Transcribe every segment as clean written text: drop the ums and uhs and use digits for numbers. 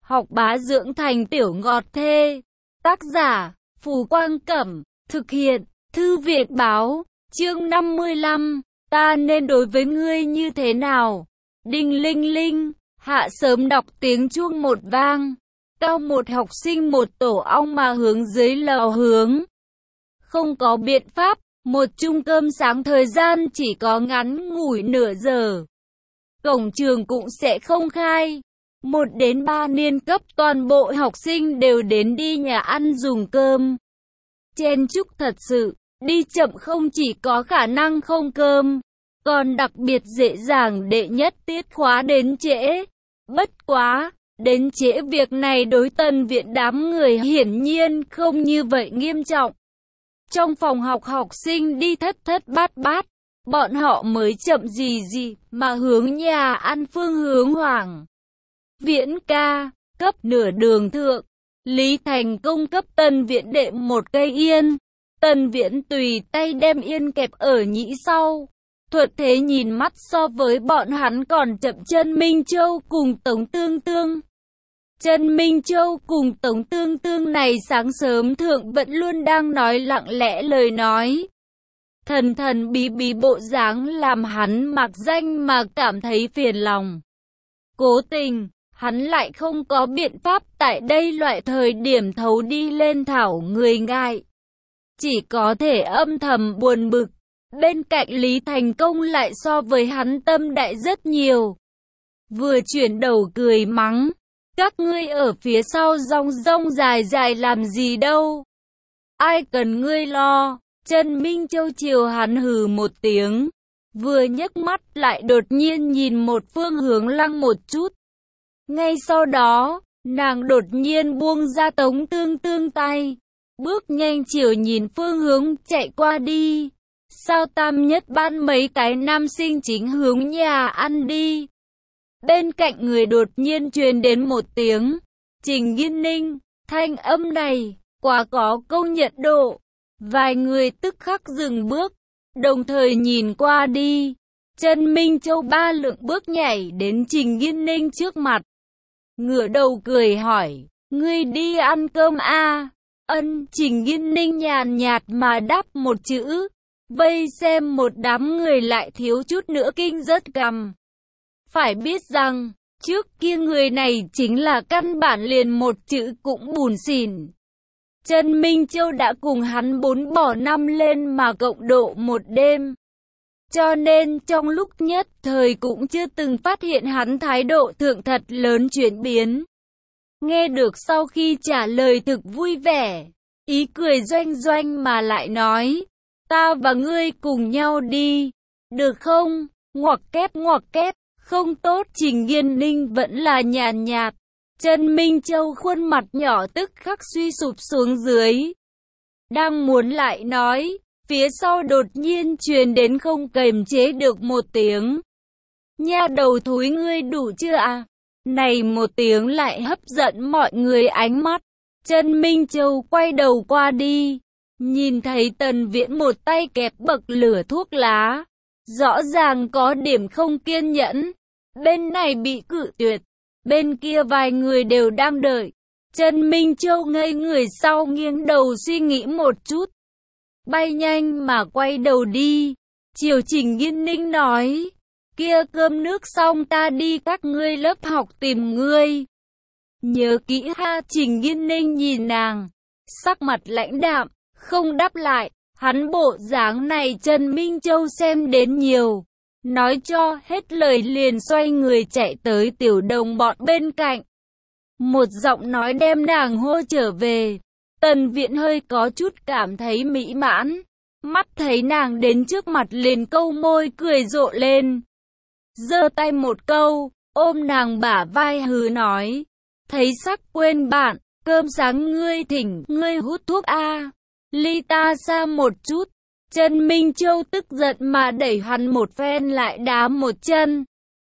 học bá dưỡng thành tiểu ngọt thê. Tác giả, Phù Quang Cẩm, thực hiện, Thư viện Báo, chương 55, ta nên đối với ngươi như thế nào? Đinh linh linh, hạ sớm đọc tiếng chuông một vang, cao một học sinh một tổ ong mà hướng dưới lò hướng. Không có biện pháp, một chung cơm sáng thời gian chỉ có ngắn ngủi nửa giờ. Cổng trường cũng sẽ không khai. 1 đến 3 niên cấp toàn bộ học sinh đều đến đi nhà ăn dùng cơm. Chen chúc thật sự, đi chậm không chỉ có khả năng không cơm, còn đặc biệt dễ dàng đệ nhất tiết khóa đến trễ. Bất quá, đến trễ việc này đối Tân Viện đám người hiển nhiên không như vậy nghiêm trọng. Trong phòng học học sinh đi thất thất bát bát, bọn họ mới chậm gì mà hướng nhà ăn phương hướng Hoàng Viễn ca, cấp nửa đường thượng, Lý Thành Công cấp Tân Viễn đệm một cây yên. Tân Viễn tùy tay đem yên kẹp ở nhĩ sau. Thuật thế nhìn mắt so với bọn hắn còn chậm. Trần Minh Châu cùng Tống Tương Tương. Trần Minh Châu cùng Tống Tương Tương này sáng sớm thượng vẫn luôn đang nói lặng lẽ lời nói. Thần thần bí bí bộ dáng làm hắn mạc danh mà cảm thấy phiền lòng. Cố tình, hắn lại không có biện pháp tại đây loại thời điểm thấu đi lên thảo người ngại. Chỉ có thể âm thầm buồn bực. Bên cạnh Lý Thành Công lại so với hắn tâm đại rất nhiều. Vừa chuyển đầu cười mắng. Các ngươi ở phía sau rong rong dài dài làm gì đâu? Ai cần ngươi lo? Trần Minh Châu chiều hắn hừ một tiếng. Vừa nhấc mắt lại đột nhiên nhìn một phương hướng lăng một chút. Ngay sau đó, nàng đột nhiên buông ra Tống Tương Tương tay. Bước nhanh chiều nhìn phương hướng chạy qua đi. Sao tam nhất ban mấy cái nam sinh chính hướng nhà ăn đi. Bên cạnh người đột nhiên truyền đến một tiếng. Trình Nghiên Ninh, thanh âm này, quá có công nhận độ. Vài người tức khắc dừng bước, đồng thời nhìn qua đi. Trần Minh Châu 3 lượng bước nhảy đến Trình Nghiên Ninh trước mặt. Ngửa đầu cười hỏi, ngươi đi ăn cơm à? Ân, Trình Nghiên Ninh nhàn nhạt mà đáp một chữ. Vây xem một đám người lại thiếu chút nữa kinh rớt cằm. Phải biết rằng, trước kia người này chính là căn bản liền một chữ cũng bùn xỉn. Trần Minh Châu đã cùng hắn 4 bỏ 5 lên mà cộng độ một đêm. Cho nên trong lúc nhất thời cũng chưa từng phát hiện hắn thái độ thượng thật lớn chuyển biến. Nghe được sau khi trả lời thực vui vẻ, ý cười doanh doanh mà lại nói, ta và ngươi cùng nhau đi, được không? Ngoặc kép, không tốt. Trình Nghiên Ninh vẫn là nhàn nhạt. Trần Minh Châu khuôn mặt nhỏ tức khắc suy sụp xuống dưới. Đang muốn lại nói, phía sau đột nhiên truyền đến không kềm chế được một tiếng. Nha đầu thúi ngươi đủ chưa à? Này một tiếng lại hấp dẫn mọi người ánh mắt. Trần Minh Châu quay đầu qua đi. Nhìn thấy Tần Viễn một tay kẹp bậc lửa thuốc lá. Rõ ràng có điểm không kiên nhẫn. Bên này bị cự tuyệt. Bên kia vài người đều đang đợi. Trần Minh Châu ngây người sau nghiêng đầu suy nghĩ một chút. Bay nhanh mà quay đầu đi. Triều Trình Nghiên Ninh nói. Kia cơm nước xong ta đi các ngươi lớp học tìm ngươi. Nhớ kỹ ha. Trình Nghiên Ninh nhìn nàng. Sắc mặt lãnh đạm. Không đáp lại. Hắn bộ dáng này Trần Minh Châu xem đến nhiều. Nói cho hết lời liền xoay người chạy tới tiểu đồng bọn bên cạnh. Một giọng nói đem nàng hô trở về. Tần Viễn hơi có chút cảm thấy mỹ mãn. Mắt thấy nàng đến trước mặt liền câu môi cười rộ lên. Giơ tay một câu, ôm nàng bả vai hứ nói. Thấy sắc quên bạn, cơm sáng ngươi thỉnh, ngươi hút thuốc a. Ly ta xa một chút. Trần Minh Châu tức giận mà đẩy hắn một phen lại đá một chân.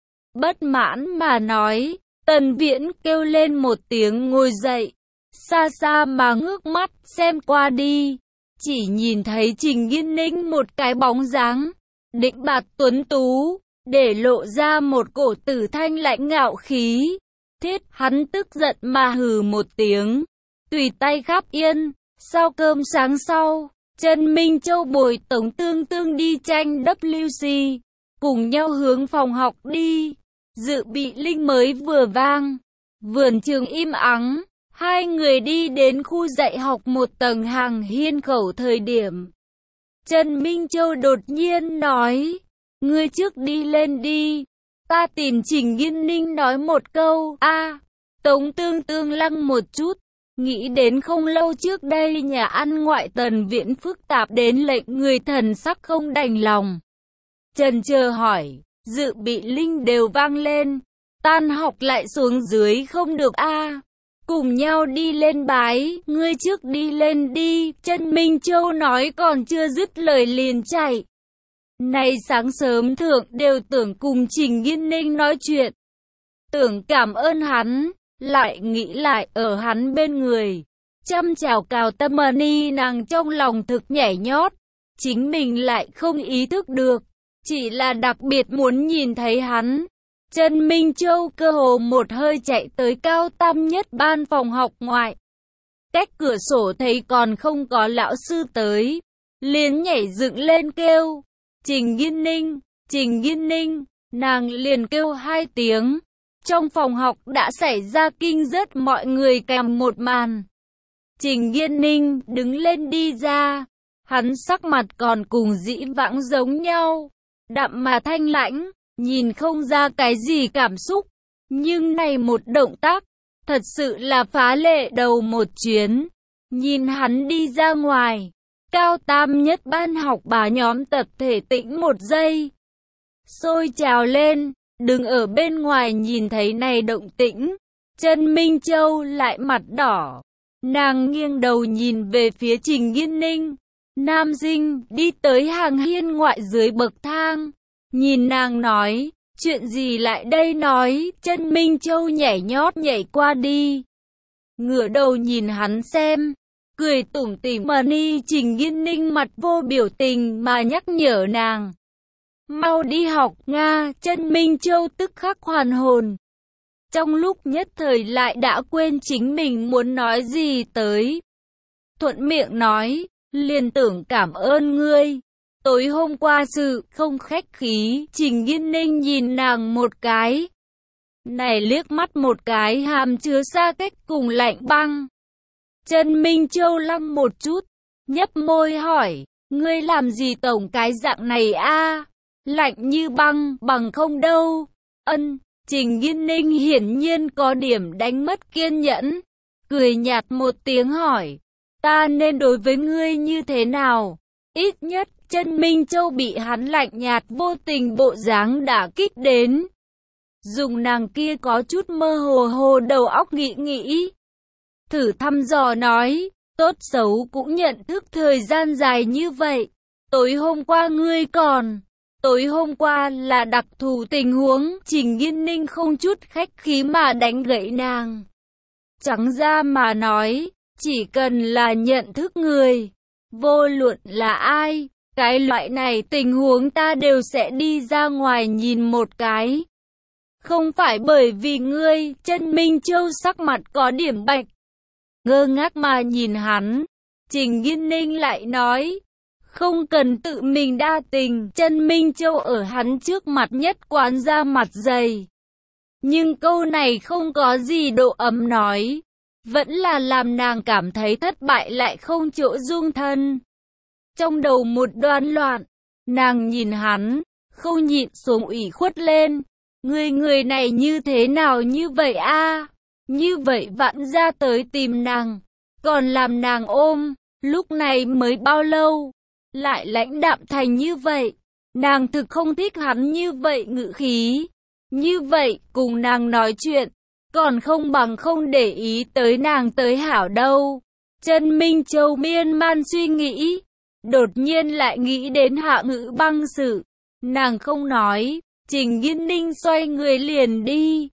Bất mãn mà nói, Tần Viễn kêu lên một tiếng ngồi dậy. Xa xa mà ngước mắt xem qua đi. Chỉ nhìn thấy Trình Nghiên Ninh một cái bóng dáng. Định bạt tuấn tú, để lộ ra một cổ tử thanh lãnh ngạo khí. Thiết, hắn tức giận mà hừ một tiếng. Tùy tay khắp yên, sau cơm sáng sau, Trần Minh Châu bồi Tống Tương Tương đi tranh WC, cùng nhau hướng phòng học đi. Dự bị linh mới vừa vang, vườn trường im ắng, hai người đi đến khu dạy học một tầng hàng hiên khẩu thời điểm. Trần Minh Châu đột nhiên nói, ngươi trước đi lên đi, ta tìm Trình Nghiên Ninh nói một câu. Tống Tương Tương lăng một chút, nghĩ đến không lâu trước đây nhà ăn ngoại tần viện phức tạp đến lệnh người thần sắc không đành lòng. Trần chờ hỏi, dự bị linh đều vang lên, tan học lại xuống dưới không được cùng nhau đi lên bái, ngươi trước đi lên đi. Trần Minh Châu nói còn chưa dứt lời liền chạy. Này sáng sớm thượng đều tưởng cùng Trình Nghiên Ninh nói chuyện, tưởng cảm ơn hắn, lại nghĩ lại ở hắn bên người, chăm chào cào tâm ni nàng trong lòng thực nhảy nhót, chính mình lại không ý thức được, chỉ là đặc biệt muốn nhìn thấy hắn. Trần Minh Châu cơ hồ một hơi chạy tới cao tam nhất ban phòng học ngoại. Cách cửa sổ thấy còn không có lão sư tới, liền nhảy dựng lên kêu, Trình Nghiên Ninh, Trình Nghiên Ninh, nàng liền kêu hai tiếng. Trong phòng học đã xảy ra kinh rất mọi người kèm một màn. Trình Nghiên Ninh đứng lên đi ra, hắn sắc mặt còn cùng dĩ vãng giống nhau, đạm mà thanh lãnh, nhìn không ra cái gì cảm xúc, nhưng này một động tác, thật sự là phá lệ đầu một chuyến. Nhìn hắn đi ra ngoài, cao tam nhất ban học bà nhóm tập thể tĩnh một giây, sôi trào lên, đứng ở bên ngoài nhìn thấy này động tĩnh, Trần Minh Châu lại mặt đỏ, nàng nghiêng đầu nhìn về phía Trình Nghiên Ninh, nam sinh đi tới hàng hiên ngoại dưới bậc thang. Nhìn nàng nói, chuyện gì lại đây nói, Trần Minh Châu nhảy nhót nhảy qua đi. Ngửa đầu nhìn hắn xem, cười tủm tỉm mà ni. Trình Nghiên Ninh mặt vô biểu tình mà nhắc nhở nàng. Mau đi học Nga, Trần Minh Châu tức khắc hoàn hồn. Trong lúc nhất thời lại đã quên chính mình muốn nói gì tới. Thuận miệng nói, liền tưởng cảm ơn ngươi. Tối hôm qua sự không khách khí, Trình Nghiên Ninh nhìn nàng một cái. Này liếc mắt một cái hàm chứa xa cách cùng lạnh băng. Trần Minh Châu lăng một chút, nhấp môi hỏi, ngươi làm gì tổng cái dạng này lạnh như băng, bằng không đâu. Trình Nghiên Ninh hiển nhiên có điểm đánh mất kiên nhẫn, cười nhạt một tiếng hỏi, ta nên đối với ngươi như thế nào? Ít nhất, Trần Minh Châu bị hắn lạnh nhạt vô tình bộ dáng đả kích đến. Dùng nàng kia có chút mơ hồ đầu óc nghĩ. Thử thăm dò nói, tốt xấu cũng nhận thức thời gian dài như vậy. Tối hôm qua ngươi còn... Tối hôm qua là đặc thù tình huống, Trình Nghiên Ninh không chút khách khí mà đánh gãy nàng. Trắng ra mà nói, chỉ cần là nhận thức người, vô luận là ai, cái loại này tình huống ta đều sẽ đi ra ngoài nhìn một cái. Không phải bởi vì ngươi, Trần Minh Châu sắc mặt có điểm bạch. Ngơ ngác mà nhìn hắn, Trình Nghiên Ninh lại nói, không cần tự mình đa tình. Trần Minh Châu ở hắn trước mặt nhất quán ra mặt dày. Nhưng câu này không có gì độ ấm nói, vẫn là làm nàng cảm thấy thất bại lại không chỗ dung thân. Trong đầu một đoán loạn, nàng nhìn hắn, không nhịn xuống ủy khuất lên. Người này như thế nào như vậy Như vậy vặn ra tới tìm nàng, còn làm nàng ôm, lúc này mới bao lâu, lại lãnh đạm thành như vậy. Nàng thực không thích hắn như vậy ngữ khí. Như vậy, cùng nàng nói chuyện, còn không bằng không để ý tới nàng tới hảo đâu. Trần Minh Châu miên man suy nghĩ, đột nhiên lại nghĩ đến Hạ Ngữ Băng sự. Nàng không nói, Trình Nghiên Ninh xoay người liền đi.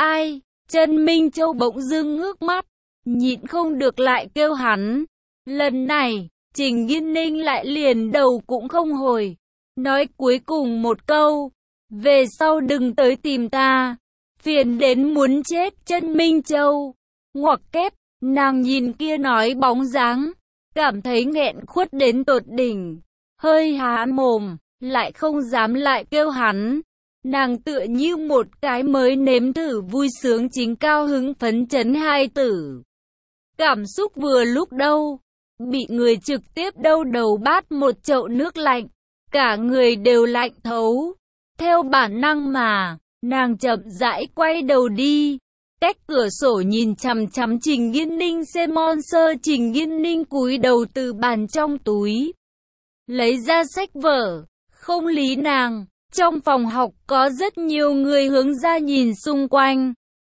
Trần Minh Châu bỗng dưng ngước mắt, nhịn không được lại kêu hắn. Lần này, Trình Nghiên Ninh lại liền đầu cũng không hồi, nói cuối cùng một câu, về sau đừng tới tìm ta. phiền đến muốn chết. Chân Minh Châu ngoặc kép, nàng nhìn kia nói bóng dáng, cảm thấy nghẹn khuất đến tột đỉnh, hơi há mồm, lại không dám lại kêu hắn. Nàng tựa như một cái mới nếm thử vui sướng chính cao hứng phấn chấn hai tử. Cảm xúc vừa lúc đâu, bị người trực tiếp đâu đầu bát một chậu nước lạnh, cả người đều lạnh thấu. Theo bản năng mà, nàng chậm rãi quay đầu đi, cách cửa sổ nhìn chằm chằm Trình Nghiên Ninh xem monster. Trình Nghiên Ninh cúi đầu từ bàn trong túi, lấy ra sách vở, không lý nàng. Trong phòng học có rất nhiều người hướng ra nhìn xung quanh.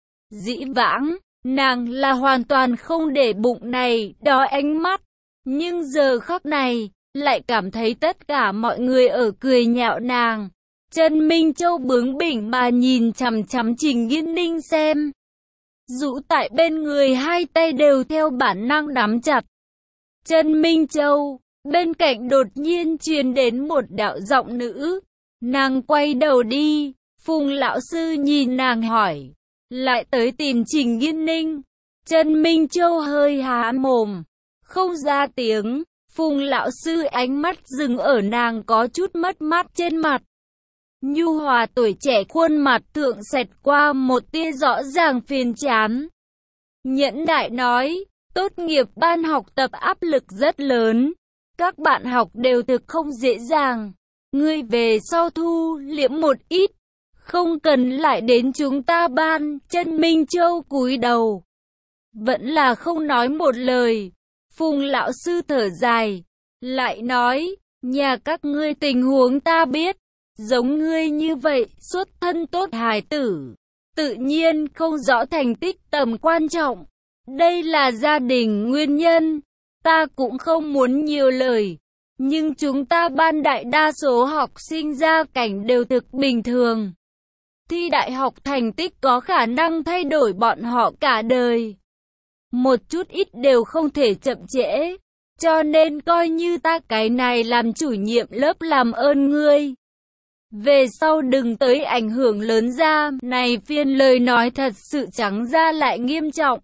Dĩ vãng, nàng là hoàn toàn không để bụng này đó ánh mắt, nhưng giờ khắc này, lại cảm thấy tất cả mọi người ở cười nhạo nàng. Chân Minh Châu bướng bỉnh mà nhìn chằm chằm Trình Nghiên Ninh xem. Rũ tại bên người hai tay đều theo bản năng nắm chặt. Chân Minh Châu, bên cạnh đột nhiên truyền đến một đạo giọng nữ. Nàng quay đầu đi, Phùng lão sư nhìn nàng hỏi, lại tới tìm Trình Nghiên Ninh. Chân Minh Châu hơi há mồm, không ra tiếng. Phùng lão sư ánh mắt dừng ở nàng có chút mất mát trên mặt. Nhu hòa tuổi trẻ khuôn mặt thượng xẹt qua một tia rõ ràng phiền chán. Nhẫn nại nói, tốt nghiệp ban học tập áp lực rất lớn, các bạn học đều thực không dễ dàng. Ngươi về sau thu liễm một ít, không cần lại đến chúng ta ban. Chân Minh Châu cúi đầu, vẫn là không nói một lời. Phùng lão sư thở dài, lại nói, nhà các ngươi tình huống ta biết, giống ngươi như vậy, xuất thân tốt hài tử, tự nhiên không rõ thành tích tầm quan trọng. Đây là gia đình nguyên nhân, ta cũng không muốn nhiều lời. Nhưng chúng ta ban đại đa số học sinh gia cảnh đều thực bình thường. Thi đại học thành tích có khả năng thay đổi bọn họ cả đời. Một chút ít đều không thể chậm trễ. Cho nên coi như ta cái này làm chủ nhiệm lớp làm ơn ngươi. Về sau đừng tới ảnh hưởng lớn ra. Này phiên lời nói thật sự trắng ra lại nghiêm trọng.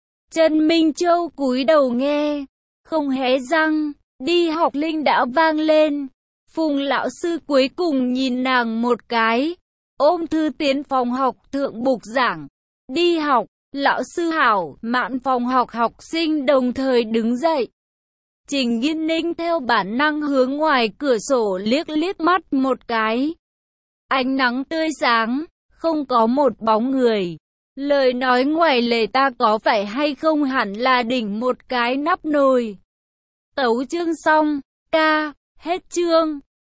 Chân Minh Châu cúi đầu nghe, không hé răng. Đi học linh đã vang lên. Phùng lão sư cuối cùng nhìn nàng một cái, ôm thư tiến phòng học thượng bục giảng. Đi học, lão sư hảo. Mạn phòng học học sinh đồng thời đứng dậy. Trình Nghiên Ninh theo bản năng hướng ngoài cửa sổ liếc liếc mắt một cái. Ánh nắng tươi sáng, không có một bóng người. Lời nói ngoài lề ta có phải hay không hẳn là đỉnh một cái nắp nồi. Tấu chương xong, ca, hết chương.